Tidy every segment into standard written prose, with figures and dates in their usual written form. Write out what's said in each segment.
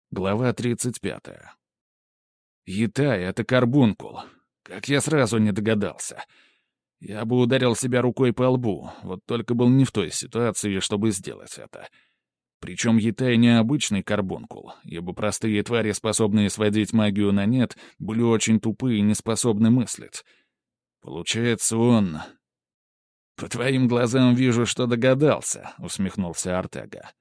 Глава 35. Ятай — это карбункул. Как я сразу не догадался. Я бы ударил себя рукой по лбу, вот только был не в той ситуации, чтобы сделать это. Причем Ятай не обычный карбункул, ибо простые твари, способные сводить магию на нет, были очень тупые и не способны мыслить. Получается, он... «По твоим глазам вижу, что догадался», — усмехнулся Артега.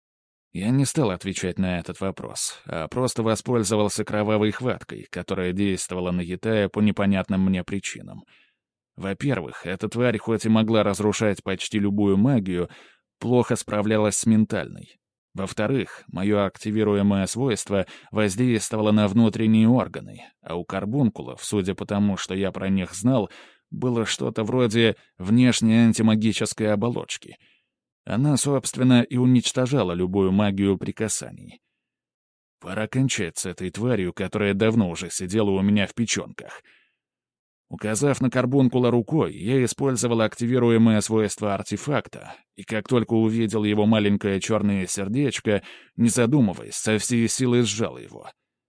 Я не стал отвечать на этот вопрос, а просто воспользовался кровавой хваткой, которая действовала на Ятая по непонятным мне причинам. Во-первых, эта тварь хоть и могла разрушать почти любую магию, плохо справлялась с ментальной. Во-вторых, мое активируемое свойство воздействовало на внутренние органы, а у карбункулов, судя по тому, что я про них знал, было что-то вроде внешней антимагической оболочки — она, собственно, и уничтожала любую магию при касании. Пора кончать с этой тварью, которая давно уже сидела у меня в печенках. Указав на карбункула рукой, я использовал активируемое свойство артефакта, и как только увидел его маленькое черное сердечко, не задумываясь, со всей силы сжал его.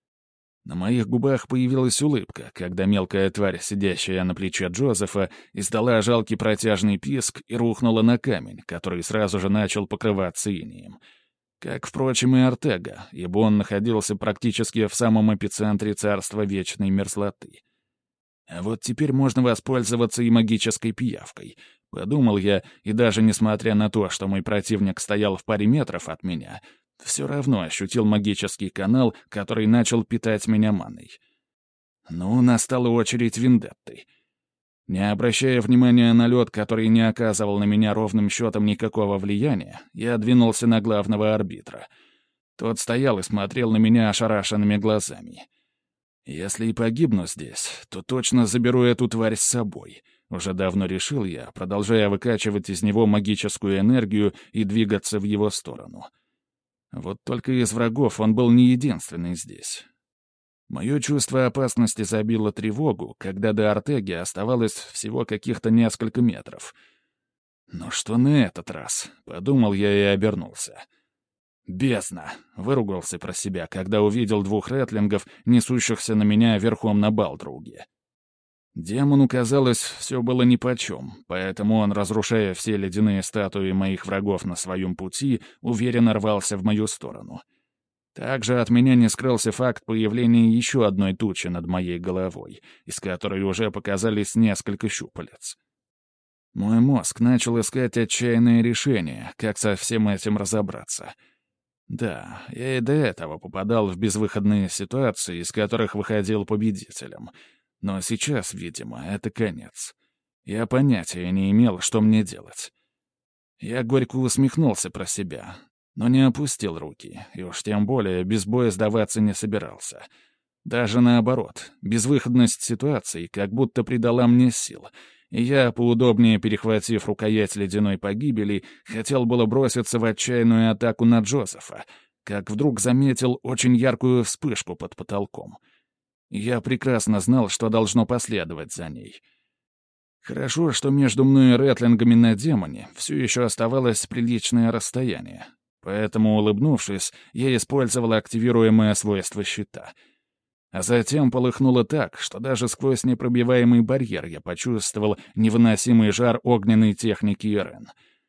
На моих губах появилась улыбка, когда мелкая тварь, сидящая на плече Джозефа, издала жалкий протяжный писк и рухнула на камень, который сразу же начал покрываться инеем. Как, впрочем, и Артега, ибо он находился практически в самом эпицентре царства вечной мерзлоты. А вот теперь можно воспользоваться и магической пиявкой, подумал я, и даже несмотря на то, что мой противник стоял в паре метров от меня, все равно ощутил магический канал, который начал питать меня маной. Ну, настала очередь Вендетты. Не обращая внимания на лед, который не оказывал на меня ровным счетом никакого влияния, я двинулся на главного арбитра. Тот стоял и смотрел на меня ошарашенными глазами. Если и погибну здесь, то точно заберу эту тварь с собой. Уже давно решил я, продолжая выкачивать из него магическую энергию и двигаться в его сторону. Вот только из врагов он был не единственный здесь. Мое чувство опасности забило тревогу, когда до Артеги оставалось всего каких-то несколько метров. «Но что на этот раз?» — подумал я и обернулся. «Бездна!» — выругался про себя, когда увидел двух ретлингов, несущихся на меня верхом на Балдруге. Демону, казалось, все было нипочем, поэтому он, разрушая все ледяные статуи моих врагов на своем пути, уверенно рвался в мою сторону. Также от меня не скрылся факт появления еще одной тучи над моей головой, из которой уже показались несколько щупалец. Мой мозг начал искать отчаянное решение, как со всем этим разобраться. Да, я и до этого попадал в безвыходные ситуации, из которых выходил победителем — но сейчас, видимо, это конец. Я понятия не имел, что мне делать. Я горько усмехнулся про себя, но не опустил руки, и уж тем более без боя сдаваться не собирался. Даже наоборот, безвыходность ситуации как будто придала мне сил, и я, поудобнее перехватив рукоять ледяной погибели, хотел было броситься в отчаянную атаку на Джозефа, как вдруг заметил очень яркую вспышку под потолком — я прекрасно знал, что должно последовать за ней. Хорошо, что между мной и ретлингами на демоне все еще оставалось приличное расстояние. Поэтому, улыбнувшись, я использовал активируемое свойство щита. А затем полыхнуло так, что даже сквозь непробиваемый барьер я почувствовал невыносимый жар огненной техники Ирен.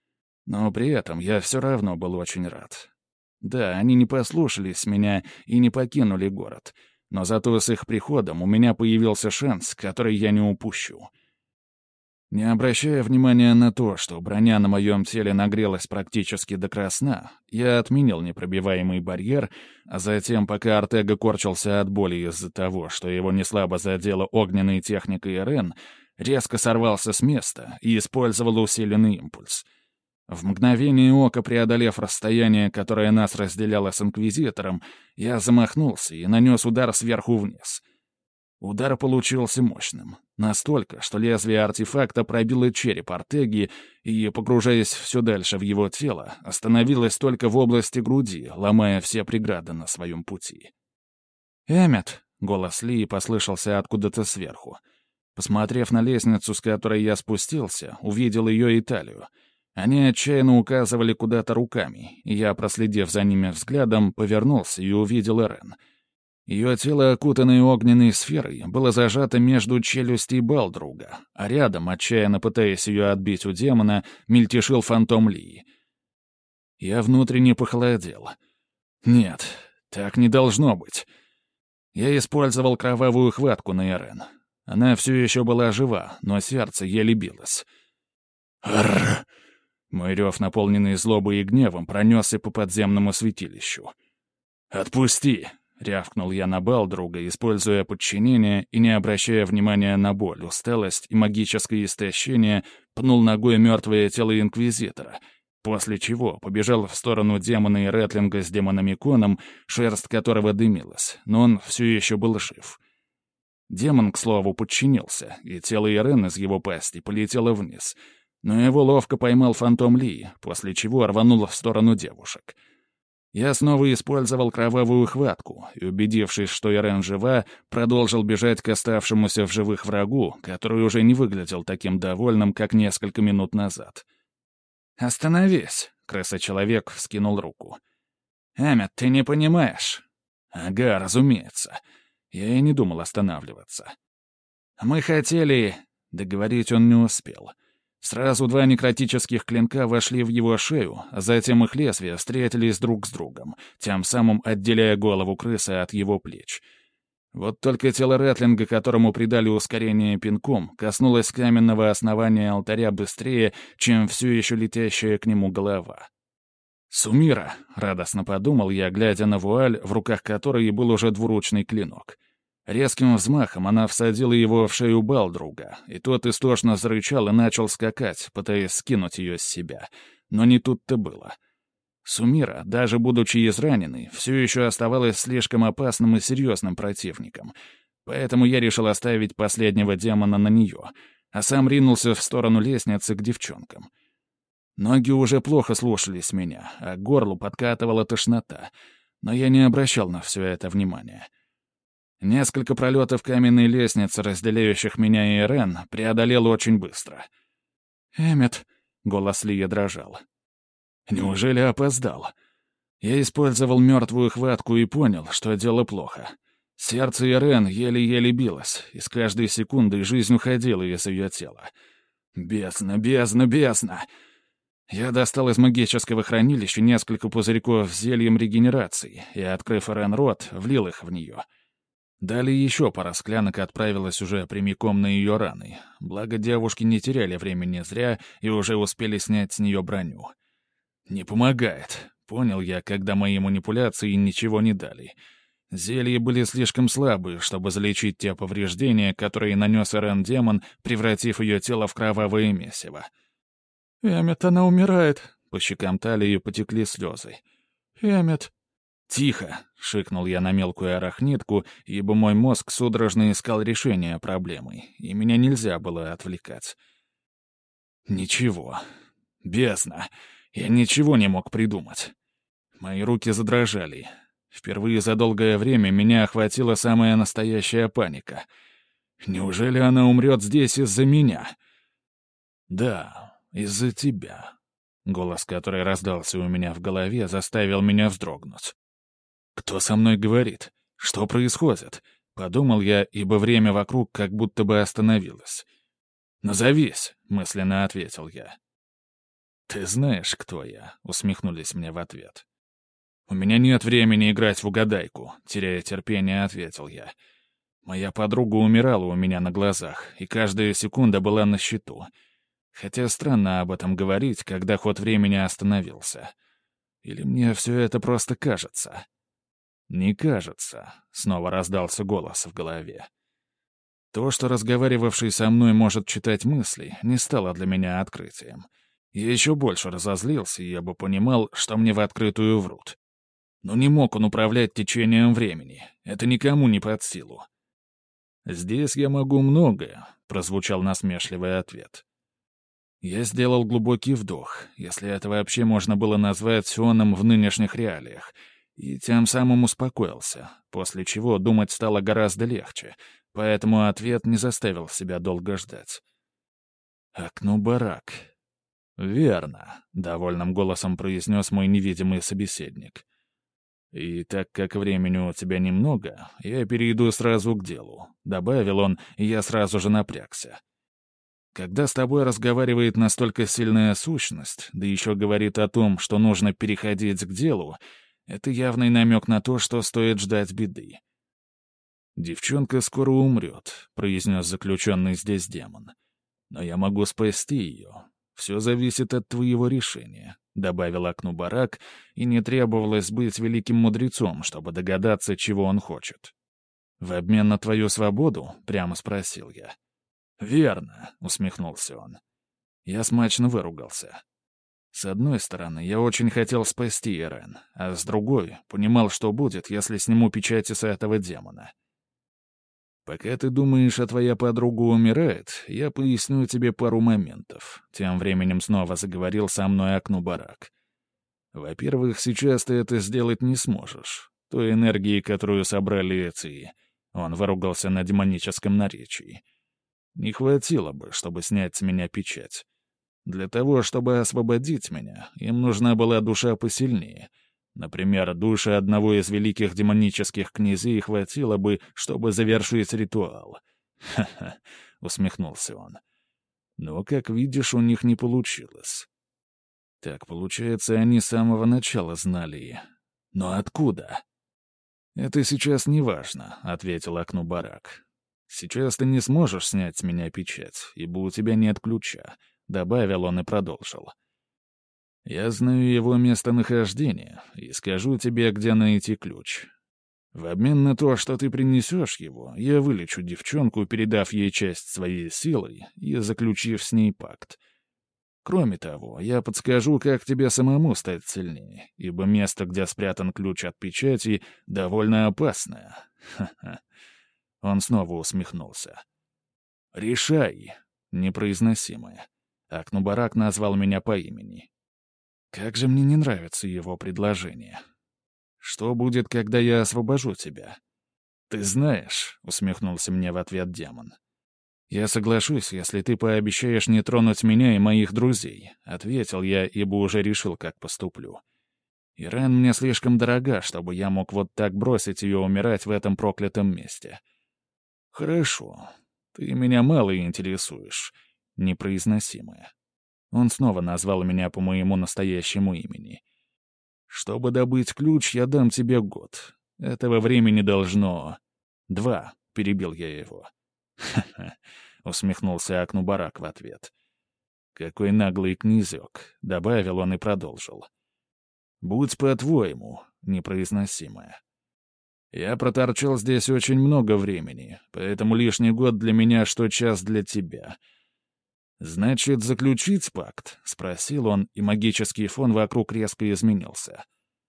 Но при этом я все равно был очень рад. Да, они не послушались меня и не покинули город — но зато с их приходом у меня появился шанс, который я не упущу. Не обращая внимания на то, что броня на моем теле нагрелась практически до красна, я отменил непробиваемый барьер, а затем, пока Артега корчился от боли из-за того, что его неслабо задело огненной техникой Ирен, резко сорвался с места и использовал усиленный импульс. В мгновение ока, преодолев расстояние, которое нас разделяло с Инквизитором, я замахнулся и нанес удар сверху вниз. Удар получился мощным. Настолько, что лезвие артефакта пробило череп Артеги и, погружаясь все дальше в его тело, остановилось только в области груди, ломая все преграды на своем пути. «Эммет!» — голос Ли послышался откуда-то сверху. Посмотрев на лестницу, с которой я спустился, увидел ее и талию. Они отчаянно указывали куда-то руками, и я, проследив за ними взглядом, повернулся и увидел Эрен. Ее тело, окутанное огненной сферой, было зажато между челюстей Балдруга, а рядом, отчаянно пытаясь ее отбить у демона, мельтешил фантом Лии. Я внутренне похолодел. Нет, так не должно быть. Я использовал кровавую хватку на Эрен. Она все еще была жива, но сердце еле билось. «Арррр!» Мой рев, наполненный злобой и гневом, пронесся по подземному святилищу. «Отпусти!» — рявкнул я на Балдруга, используя подчинение и не обращая внимания на боль, усталость и магическое истощение, пнул ногой мертвое тело Инквизитора, после чего побежал в сторону демона и Ретлинга с демономиконом, шерсть которого дымилась, но он все еще был жив. Демон, к слову, подчинился, и тело Ирен из его пасти полетело вниз, но его ловко поймал фантом Ли, после чего рванул в сторону девушек. Я снова использовал кровавую хватку и, убедившись, что Ирен жива, продолжил бежать к оставшемуся в живых врагу, который уже не выглядел таким довольным, как несколько минут назад. «Остановись!» — крыса-человек вскинул руку. «Эммет, ты не понимаешь?» «Ага, разумеется. Я и не думал останавливаться. Мы хотели...» Договорить он не успел. Сразу два некротических клинка вошли в его шею, а затем их лезвия встретились друг с другом, тем самым отделяя голову крысы от его плеч. Вот только тело Ретлинга, которому придали ускорение пинком, коснулось каменного основания алтаря быстрее, чем все еще летящая к нему голова. «Сумира!» — радостно подумал я, глядя на вуаль, в руках которой был уже двуручный клинок. Резким взмахом она всадила его в шею Балдруга, и тот истошно зарычал и начал скакать, пытаясь скинуть ее с себя. Но не тут-то было. Сумира, даже будучи израненной, все еще оставалась слишком опасным и серьезным противником. Поэтому я решил оставить последнего демона на нее, а сам ринулся в сторону лестницы к девчонкам. Ноги уже плохо слушались меня, а к горлу подкатывала тошнота, но я не обращал на все это внимания. Несколько пролетов каменной лестницы, разделяющих меня и Ирен, преодолел очень быстро. «Эммет», — голос Лии дрожал. «Неужели опоздал?» Я использовал мертвую хватку и понял, что дело плохо. Сердце Ирен еле-еле билось, и с каждой секундой жизнь уходила из ее тела. «Бездна, бездна, бездна!» Я достал из магического хранилища несколько пузырьков с зельем регенерации и, открыв Ирен рот, влил их в нее. Далее еще пара склянок отправилась уже прямиком на ее раны, благо девушки не теряли времени зря и уже успели снять с нее броню. «Не помогает», — понял я, когда мои манипуляции ничего не дали. Зелья были слишком слабые, чтобы залечить те повреждения, которые нанес Ирен демон, превратив ее тело в кровавое месиво. «Эммет, она умирает», — по щекам талии потекли слезы. «Эммет». «Тихо!» — шикнул я на мелкую арахнитку, ибо мой мозг судорожно искал решение проблемы, и меня нельзя было отвлекать. «Ничего. Бездна. Я ничего не мог придумать». Мои руки задрожали. Впервые за долгое время меня охватила самая настоящая паника. Неужели она умрет здесь из-за меня? «Да, из-за тебя». Голос, который раздался у меня в голове, заставил меня вздрогнуть. «Кто со мной говорит? Что происходит?» — подумал я, ибо время вокруг как будто бы остановилось. «Назовись», — мысленно ответил я. «Ты знаешь, кто я», — усмехнулись мне в ответ. «У меня нет времени играть в угадайку», — теряя терпение, ответил я. Моя подруга умирала у меня на глазах, и каждая секунда была на счету. Хотя странно об этом говорить, когда ход времени остановился. Или мне все это просто кажется? «Не кажется», — снова раздался голос в голове. То, что разговаривавший со мной может читать мысли, не стало для меня открытием. Я еще больше разозлился, и я бы понимал, что мне в открытую врут. Но не мог он управлять течением времени. Это никому не под силу. «Здесь я могу многое», — прозвучал насмешливый ответ. Я сделал глубокий вдох, если это вообще можно было назвать сионом в нынешних реалиях, и тем самым успокоился, после чего думать стало гораздо легче, поэтому ответ не заставил себя долго ждать. «Окно-барак». «Верно», — довольным голосом произнес мой невидимый собеседник. «И так как времени у тебя немного, я перейду сразу к делу», — добавил он, и я сразу же напрягся. «Когда с тобой разговаривает настолько сильная сущность, да еще говорит о том, что нужно переходить к делу, это явный намек на то, что стоит ждать беды». «Девчонка скоро умрет», — произнес заключенный здесь демон. «Но я могу спасти ее. Все зависит от твоего решения», — добавил Акнубарак, и не требовалось быть великим мудрецом, чтобы догадаться, чего он хочет. «В обмен на твою свободу?» — прямо спросил я. «Верно», — усмехнулся он. Я смачно выругался. С одной стороны, я очень хотел спасти Ирен, а с другой — понимал, что будет, если сниму печати с этого демона. «Пока ты думаешь, а твоя подруга умирает, я поясню тебе пару моментов», — тем временем снова заговорил со мной Акнубарак. «Во-первых, сейчас ты это сделать не сможешь. Той энергии, которую собрали эти...» Он выругался на демоническом наречии. «Не хватило бы, чтобы снять с меня печать. Для того, чтобы освободить меня, им нужна была душа посильнее. Например, души одного из великих демонических князей хватило бы, чтобы завершить ритуал». «Ха-ха», — усмехнулся он. «Но, как видишь, у них не получилось». «Так, получается, они с самого начала знали. Но откуда?» «Это сейчас не важно», — ответил Акнубарак. «Сейчас ты не сможешь снять с меня печать, ибо у тебя нет ключа», — добавил он и продолжил. «Я знаю его местонахождение и скажу тебе, где найти ключ. В обмен на то, что ты принесешь его, я вылечу девчонку, передав ей часть своей силы и заключив с ней пакт. Кроме того, я подскажу, как тебе самому стать сильнее, ибо место, где спрятан ключ от печати, довольно опасное». Ха-ха. Он снова усмехнулся. «Решай», непроизносимое. Акнубарак назвал меня по имени. Как же мне не нравится его предложение. «Что будет, когда я освобожу тебя?» «Ты знаешь», — усмехнулся мне в ответ демон. «Я соглашусь, если ты пообещаешь не тронуть меня и моих друзей», — ответил я, ибо уже решил, как поступлю. «Ирен мне слишком дорога, чтобы я мог вот так бросить ее умирать в этом проклятом месте». «Хорошо. Ты меня мало интересуешь». Непроизносимое. Он снова назвал меня по моему настоящему имени. «Чтобы добыть ключ, я дам тебе год. Этого времени должно...» «2», — перебил я его. «Ха-ха», — усмехнулся Акнубарак в ответ. «Какой наглый князек», — добавил он и продолжил. «Будь по-твоему», — непроизносимое. «Я проторчал здесь очень много времени, поэтому лишний год для меня, что час для тебя». «Значит, заключить пакт?» — спросил он, и магический фон вокруг резко изменился.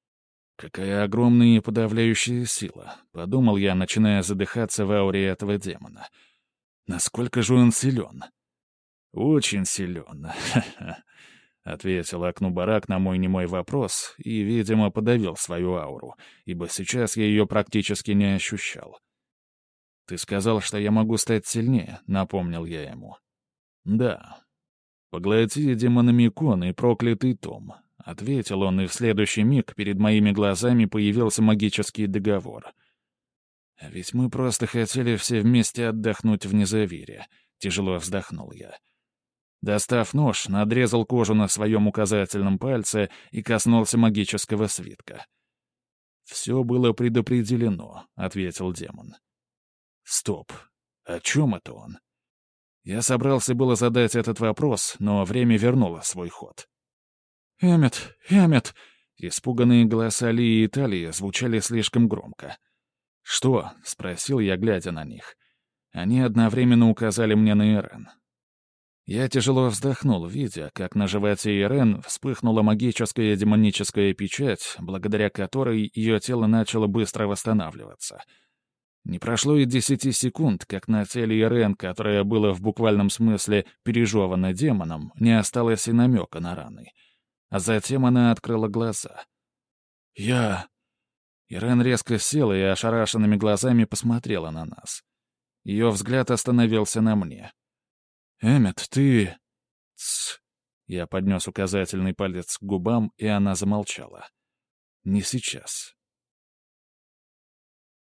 «Какая огромная и подавляющая сила», — подумал я, начиная задыхаться в ауре этого демона. «Насколько же он силен?» «Очень силен», — ответил Акнубарак на мой немой вопрос и, видимо, подавил свою ауру, ибо сейчас я ее практически не ощущал. «Ты сказал, что я могу стать сильнее», — напомнил я ему. «Да. Поглоти демономикон и проклятый том», — ответил он, и в следующий миг перед моими глазами появился магический договор. «А ведь мы просто хотели все вместе отдохнуть в Незавире», — тяжело вздохнул я. Достав нож, надрезал кожу на своем указательном пальце и коснулся магического свитка. «Все было предопределено», — ответил демон. «Стоп. О чем это он?» Я собрался было задать этот вопрос, но время вернуло свой ход. «Эммет! Эммет!» Испуганные голоса Лии и Талии звучали слишком громко. «Что?» — спросил я, глядя на них. Они одновременно указали мне на Ирен. Я тяжело вздохнул, видя, как на животе Ирен вспыхнула магическая демоническая печать, благодаря которой ее тело начало быстро восстанавливаться. Не прошло и 10 секунд, как на теле Ирен, которое было в буквальном смысле пережевано демоном, не осталось и намека на раны. А затем она открыла глаза. Ирен резко села и ошарашенными глазами посмотрела на нас. Ее взгляд остановился на мне. «Эммет, ты...» «Тсс». Я поднес указательный палец к губам, и она замолчала. «Не сейчас.